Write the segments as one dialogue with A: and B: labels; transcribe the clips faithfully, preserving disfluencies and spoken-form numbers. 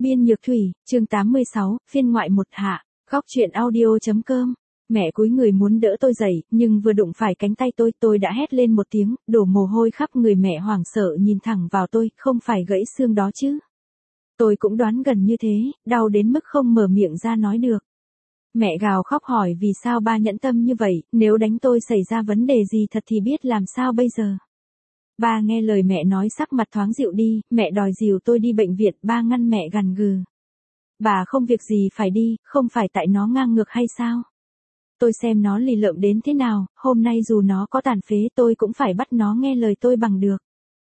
A: Biên Nhược Thủy, chương tám mươi sáu, phiên ngoại một hạ, góc truyện audio.com. Mẹ cúi người muốn đỡ tôi dậy, nhưng vừa đụng phải cánh tay tôi, tôi đã hét lên một tiếng, đổ mồ hôi khắp người. Mẹ hoảng sợ nhìn thẳng vào tôi, không phải gãy xương đó chứ. Tôi cũng đoán gần như thế, đau đến mức không mở miệng ra nói được. Mẹ gào khóc hỏi vì sao ba nhẫn tâm như vậy, nếu đánh tôi xảy ra vấn đề gì thật thì biết làm sao bây giờ. Ba nghe lời mẹ nói sắc mặt thoáng dịu đi, mẹ đòi dìu tôi đi bệnh viện, ba ngăn mẹ gằn gừ. Bà không việc gì phải đi, không phải tại nó ngang ngược hay sao? Tôi xem nó lì lợm đến thế nào, hôm nay dù nó có tàn phế tôi cũng phải bắt nó nghe lời tôi bằng được.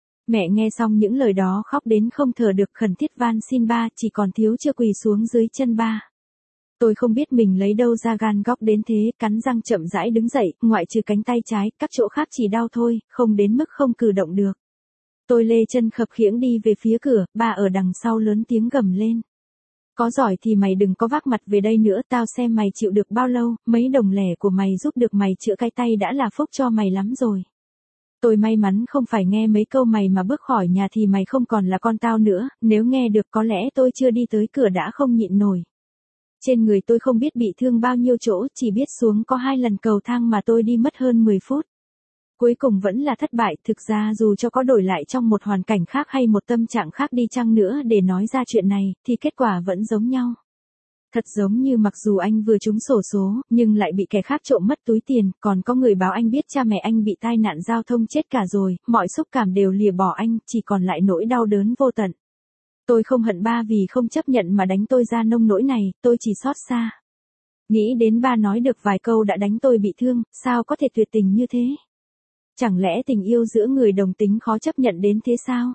A: Mẹ nghe xong những lời đó khóc đến không thở được, khẩn thiết van xin ba, chỉ còn thiếu chưa quỳ xuống dưới chân ba. Tôi không biết mình lấy đâu ra gan góc đến thế, cắn răng chậm rãi đứng dậy, ngoại trừ cánh tay trái, các chỗ khác chỉ đau thôi, không đến mức không cử động được. Tôi lê chân khập khiễng đi về phía cửa, ba ở đằng sau lớn tiếng gầm lên. Có giỏi thì mày đừng có vác mặt về đây nữa, tao xem mày chịu được bao lâu, mấy đồng lẻ của mày giúp được mày chữa cái tay đã là phúc cho mày lắm rồi. Tôi may mắn không phải nghe mấy câu mày mà bước khỏi nhà thì mày không còn là con tao nữa, nếu nghe được có lẽ tôi chưa đi tới cửa đã không nhịn nổi. Trên người tôi không biết bị thương bao nhiêu chỗ, chỉ biết xuống có hai lần cầu thang mà tôi đi mất hơn mười phút. Cuối cùng vẫn là thất bại, thực ra dù cho có đổi lại trong một hoàn cảnh khác hay một tâm trạng khác đi chăng nữa để nói ra chuyện này, thì kết quả vẫn giống nhau. Thật giống như mặc dù anh vừa trúng xổ số, nhưng lại bị kẻ khác trộm mất túi tiền, còn có người báo anh biết cha mẹ anh bị tai nạn giao thông chết cả rồi, mọi xúc cảm đều lìa bỏ anh, chỉ còn lại nỗi đau đớn vô tận. Tôi không hận ba vì không chấp nhận mà đánh tôi ra nông nỗi này, tôi chỉ xót xa. Nghĩ đến ba nói được vài câu đã đánh tôi bị thương, sao có thể tuyệt tình như thế? Chẳng lẽ tình yêu giữa người đồng tính khó chấp nhận đến thế sao?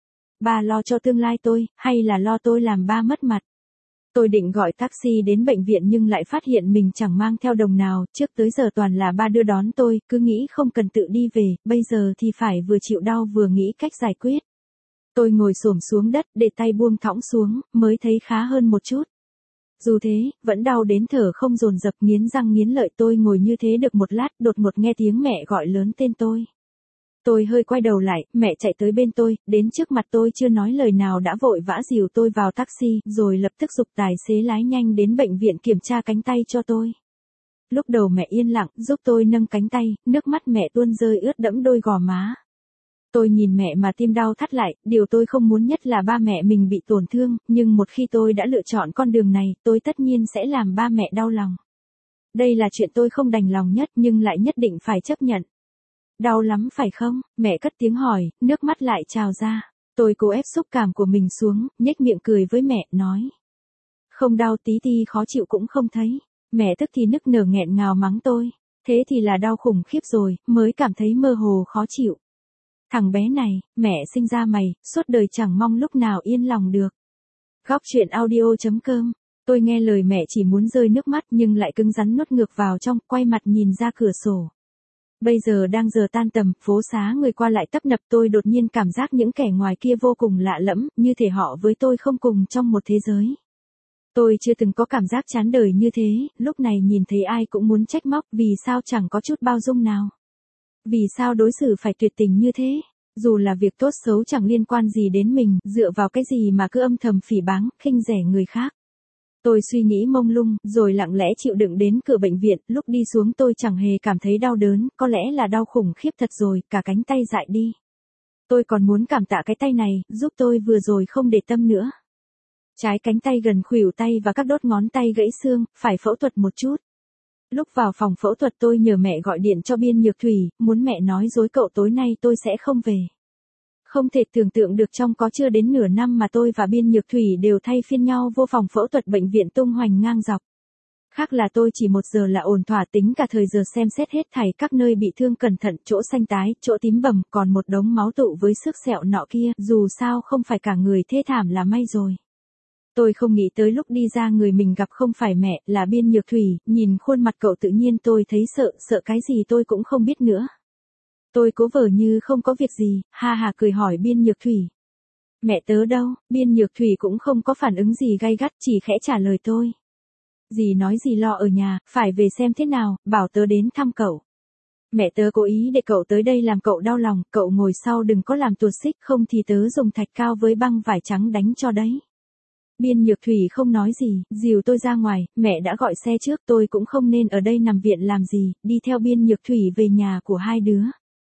A: Ba lo cho tương lai tôi, hay là lo tôi làm ba mất mặt? Tôi định gọi taxi đến bệnh viện nhưng lại phát hiện mình chẳng mang theo đồng nào, trước tới giờ toàn là ba đưa đón tôi, cứ nghĩ không cần tự đi về, bây giờ thì phải vừa chịu đau vừa nghĩ cách giải quyết. Tôi ngồi xổm xuống đất, để tay buông thõng xuống, mới thấy khá hơn một chút. Dù thế, vẫn đau đến thở không dồn dập, nghiến răng nghiến lợi. Tôi ngồi như thế được một lát, đột ngột nghe tiếng mẹ gọi lớn tên tôi. Tôi hơi quay đầu lại, mẹ chạy tới bên tôi, đến trước mặt tôi chưa nói lời nào đã vội vã dìu tôi vào taxi, rồi lập tức giục tài xế lái nhanh đến bệnh viện kiểm tra cánh tay cho tôi. Lúc đầu mẹ yên lặng, giúp tôi nâng cánh tay, nước mắt mẹ tuôn rơi ướt đẫm đôi gò má. Tôi nhìn mẹ mà tim đau thắt lại, điều tôi không muốn nhất là ba mẹ mình bị tổn thương, nhưng một khi tôi đã lựa chọn con đường này, tôi tất nhiên sẽ làm ba mẹ đau lòng. Đây là chuyện tôi không đành lòng nhất nhưng lại nhất định phải chấp nhận. Đau lắm phải không? Mẹ cất tiếng hỏi, nước mắt lại trào ra. Tôi cố ép xúc cảm của mình xuống, nhếch miệng cười với mẹ, nói. Không đau tí ti khó chịu cũng không thấy. Mẹ tức thì nức nở nghẹn ngào mắng tôi. Thế thì là đau khủng khiếp rồi, mới cảm thấy mơ hồ khó chịu. Thằng bé này, mẹ sinh ra mày, suốt đời chẳng mong lúc nào yên lòng được. Góc truyện audio.com. Tôi nghe lời mẹ chỉ muốn rơi nước mắt nhưng lại cứng rắn nuốt ngược vào trong, quay mặt nhìn ra cửa sổ. Bây giờ đang giờ tan tầm, phố xá người qua lại tấp nập, tôi đột nhiên cảm giác những kẻ ngoài kia vô cùng lạ lẫm, như thể họ với tôi không cùng trong một thế giới. Tôi chưa từng có cảm giác chán đời như thế, lúc này nhìn thấy ai cũng muốn trách móc, vì sao chẳng có chút bao dung nào. Vì sao đối xử phải tuyệt tình như thế? Dù là việc tốt xấu chẳng liên quan gì đến mình, dựa vào cái gì mà cứ âm thầm phỉ báng, khinh rẻ người khác. Tôi suy nghĩ mông lung, rồi lặng lẽ chịu đựng đến cửa bệnh viện, lúc đi xuống tôi chẳng hề cảm thấy đau đớn, có lẽ là đau khủng khiếp thật rồi, cả cánh tay dại đi. Tôi còn muốn cảm tạ cái tay này, giúp tôi vừa rồi không để tâm nữa. Trái cánh tay gần khuỷu tay và các đốt ngón tay gãy xương, phải phẫu thuật một chút. Lúc vào phòng phẫu thuật tôi nhờ mẹ gọi điện cho Biên Nhược Thủy, muốn mẹ nói dối cậu tối nay tôi sẽ không về. Không thể tưởng tượng được trong có chưa đến nửa năm mà tôi và Biên Nhược Thủy đều thay phiên nhau vô phòng phẫu thuật bệnh viện tung hoành ngang dọc. Khác là tôi chỉ một giờ là ổn thỏa, tính cả thời giờ xem xét hết thảy các nơi bị thương cẩn thận, chỗ xanh tái, chỗ tím bầm, còn một đống máu tụ với xước sẹo nọ kia, dù sao không phải cả người thê thảm là may rồi. Tôi không nghĩ tới lúc đi ra người mình gặp không phải mẹ, là Biên Nhược Thủy, nhìn khuôn mặt cậu tự nhiên tôi thấy sợ, sợ cái gì tôi cũng không biết nữa. Tôi cố vờ như không có việc gì, ha ha cười hỏi Biên Nhược Thủy. Mẹ tớ đâu? Biên Nhược Thủy cũng không có phản ứng gì gay gắt, chỉ khẽ trả lời tôi. Dì nói dì lo ở nhà, phải về xem thế nào, bảo tớ đến thăm cậu. Mẹ tớ cố ý để cậu tới đây làm cậu đau lòng, cậu ngồi sau đừng có làm tuột xích, không thì tớ dùng thạch cao với băng vải trắng đánh cho đấy. Biên Nhược Thủy không nói gì, dìu tôi ra ngoài, mẹ đã gọi xe trước, tôi cũng không nên ở đây nằm viện làm gì, đi theo Biên Nhược Thủy về nhà của hai đứa.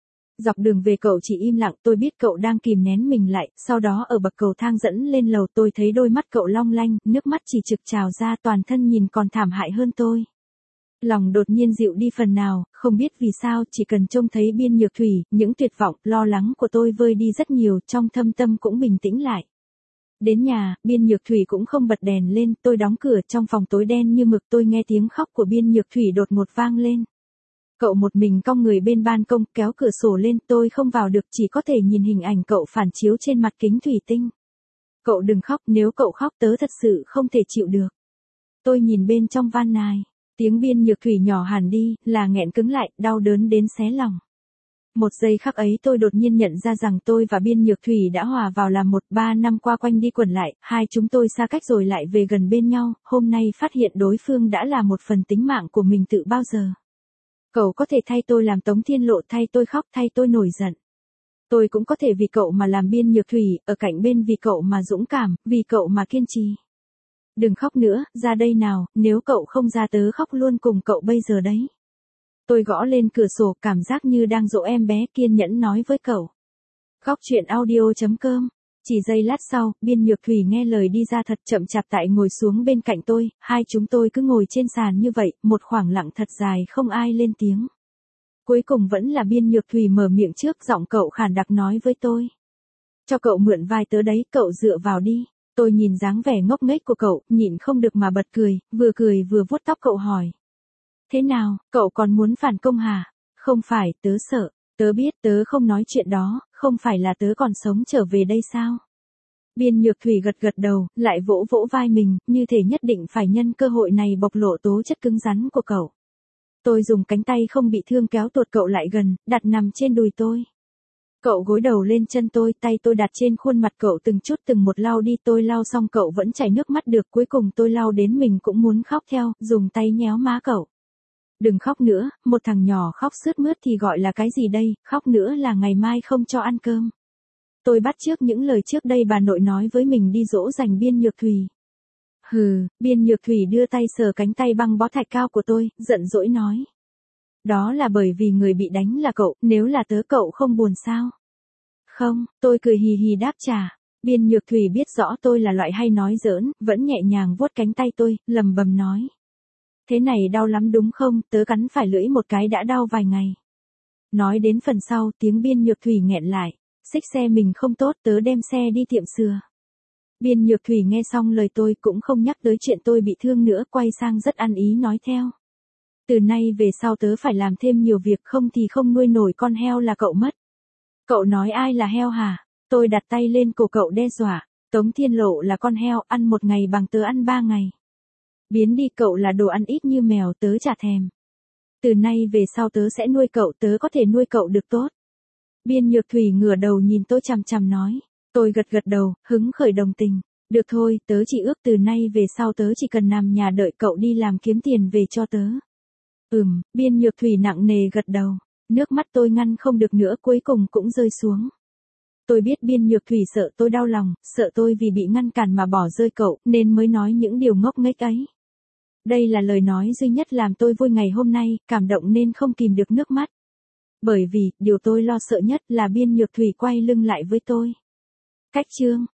A: Dọc đường về cậu chỉ im lặng, tôi biết cậu đang kìm nén mình lại, sau đó ở bậc cầu thang dẫn lên lầu tôi thấy đôi mắt cậu long lanh, nước mắt chỉ trực trào ra, toàn thân nhìn còn thảm hại hơn tôi. Lòng đột nhiên dịu đi phần nào, không biết vì sao, chỉ cần trông thấy Biên Nhược Thủy, những tuyệt vọng, lo lắng của tôi vơi đi rất nhiều, trong thâm tâm cũng bình tĩnh lại. Đến nhà, Biên Nhược Thủy cũng không bật đèn lên, tôi đóng cửa, trong phòng tối đen như mực, tôi nghe tiếng khóc của Biên Nhược Thủy đột ngột vang lên. Cậu một mình cong người bên ban công, kéo cửa sổ lên, tôi không vào được, chỉ có thể nhìn hình ảnh cậu phản chiếu trên mặt kính thủy tinh. Cậu đừng khóc, nếu cậu khóc tớ thật sự không thể chịu được. Tôi nhìn bên trong van nài, tiếng Biên Nhược Thủy nhỏ hẳn đi, là nghẹn cứng lại, đau đớn đến xé lòng. Một giây khắc ấy tôi đột nhiên nhận ra rằng tôi và Biên Nhược Thủy đã hòa vào làm một, ba năm qua quanh đi quẩn lại, hai chúng tôi xa cách rồi lại về gần bên nhau, hôm nay phát hiện đối phương đã là một phần tính mạng của mình tự bao giờ. Cậu có thể thay tôi làm Tống Thiên Lộ, thay tôi khóc, thay tôi nổi giận. Tôi cũng có thể vì cậu mà làm Biên Nhược Thủy, ở cạnh bên vì cậu mà dũng cảm, vì cậu mà kiên trì. Đừng khóc nữa, ra đây nào, nếu cậu không ra tớ khóc luôn cùng cậu bây giờ đấy. Tôi gõ lên cửa sổ, cảm giác như đang dỗ em bé, kiên nhẫn nói với cậu. Góc truyện audio chấm com. Chỉ giây lát sau, Biên Nhược Thủy nghe lời đi ra thật chậm chạp tại ngồi xuống bên cạnh tôi, hai chúng tôi cứ ngồi trên sàn như vậy, một khoảng lặng thật dài không ai lên tiếng. Cuối cùng vẫn là Biên Nhược Thủy mở miệng trước, giọng cậu khàn đặc nói với tôi. Cho cậu mượn vai tớ đấy, cậu dựa vào đi. Tôi nhìn dáng vẻ ngốc nghếch của cậu, nhịn không được mà bật cười, vừa cười vừa vuốt tóc cậu hỏi. Thế nào, cậu còn muốn phản công hả? Không phải, tớ sợ, tớ biết tớ không nói chuyện đó, không phải là tớ còn sống trở về đây sao? Biên Nhược Thủy gật gật đầu, lại vỗ vỗ vai mình, như thể nhất định phải nhân cơ hội này bộc lộ tố chất cứng rắn của cậu. Tôi dùng cánh tay không bị thương kéo tuột cậu lại gần, đặt nằm trên đùi tôi. Cậu gối đầu lên chân tôi, tay tôi đặt trên khuôn mặt cậu từng chút từng một lau đi, tôi lau xong cậu vẫn chảy nước mắt được, cuối cùng tôi lau đến mình cũng muốn khóc theo, dùng tay nhéo má cậu. Đừng khóc nữa, một thằng nhỏ khóc sướt mướt thì gọi là cái gì đây, khóc nữa là ngày mai không cho ăn cơm. Tôi bắt chước những lời trước đây bà nội nói với mình đi dỗ dành Biên Nhược Thủy. Hừ, Biên Nhược Thủy đưa tay sờ cánh tay băng bó thạch cao của tôi, giận dỗi nói. Đó là bởi vì người bị đánh là cậu, nếu là tớ cậu không buồn sao? Không, tôi cười hì hì đáp trả. Biên Nhược Thủy biết rõ tôi là loại hay nói giỡn, vẫn nhẹ nhàng vuốt cánh tay tôi, lầm bầm nói. Thế này đau lắm đúng không, tớ cắn phải lưỡi một cái đã đau vài ngày. Nói đến phần sau, tiếng Biên Nhược Thủy nghẹn lại, xích xe mình không tốt, tớ đem xe đi tiệm sửa. Biên Nhược Thủy nghe xong lời tôi cũng không nhắc tới chuyện tôi bị thương nữa, quay sang rất ăn ý nói theo. Từ nay về sau tớ phải làm thêm nhiều việc, không thì không nuôi nổi con heo là cậu mất. Cậu nói ai là heo hả? Tôi đặt tay lên cổ cậu đe dọa. Tống Thiên Lộ là con heo, ăn một ngày bằng tớ ăn ba ngày. Biến đi, cậu là đồ ăn ít như mèo, tớ chả thèm. Từ nay về sau tớ sẽ nuôi cậu, tớ có thể nuôi cậu được tốt. Biên Nhược Thủy ngửa đầu nhìn tôi chằm chằm nói. Tôi gật gật đầu, hứng khởi đồng tình. Được thôi, tớ chỉ ước từ nay về sau tớ chỉ cần nằm nhà đợi cậu đi làm kiếm tiền về cho tớ. Ừm, Biên Nhược Thủy nặng nề gật đầu. Nước mắt tôi ngăn không được nữa, cuối cùng cũng rơi xuống. Tôi biết Biên Nhược Thủy sợ tôi đau lòng, sợ tôi vì bị ngăn cản mà bỏ rơi cậu, nên mới nói những điều ngốc nghếch ấy. Đây là lời nói duy nhất làm tôi vui ngày hôm nay, cảm động nên không kìm được nước mắt. Bởi vì, điều tôi lo sợ nhất là Biên Nhược Thủy quay lưng lại với tôi. Cách chương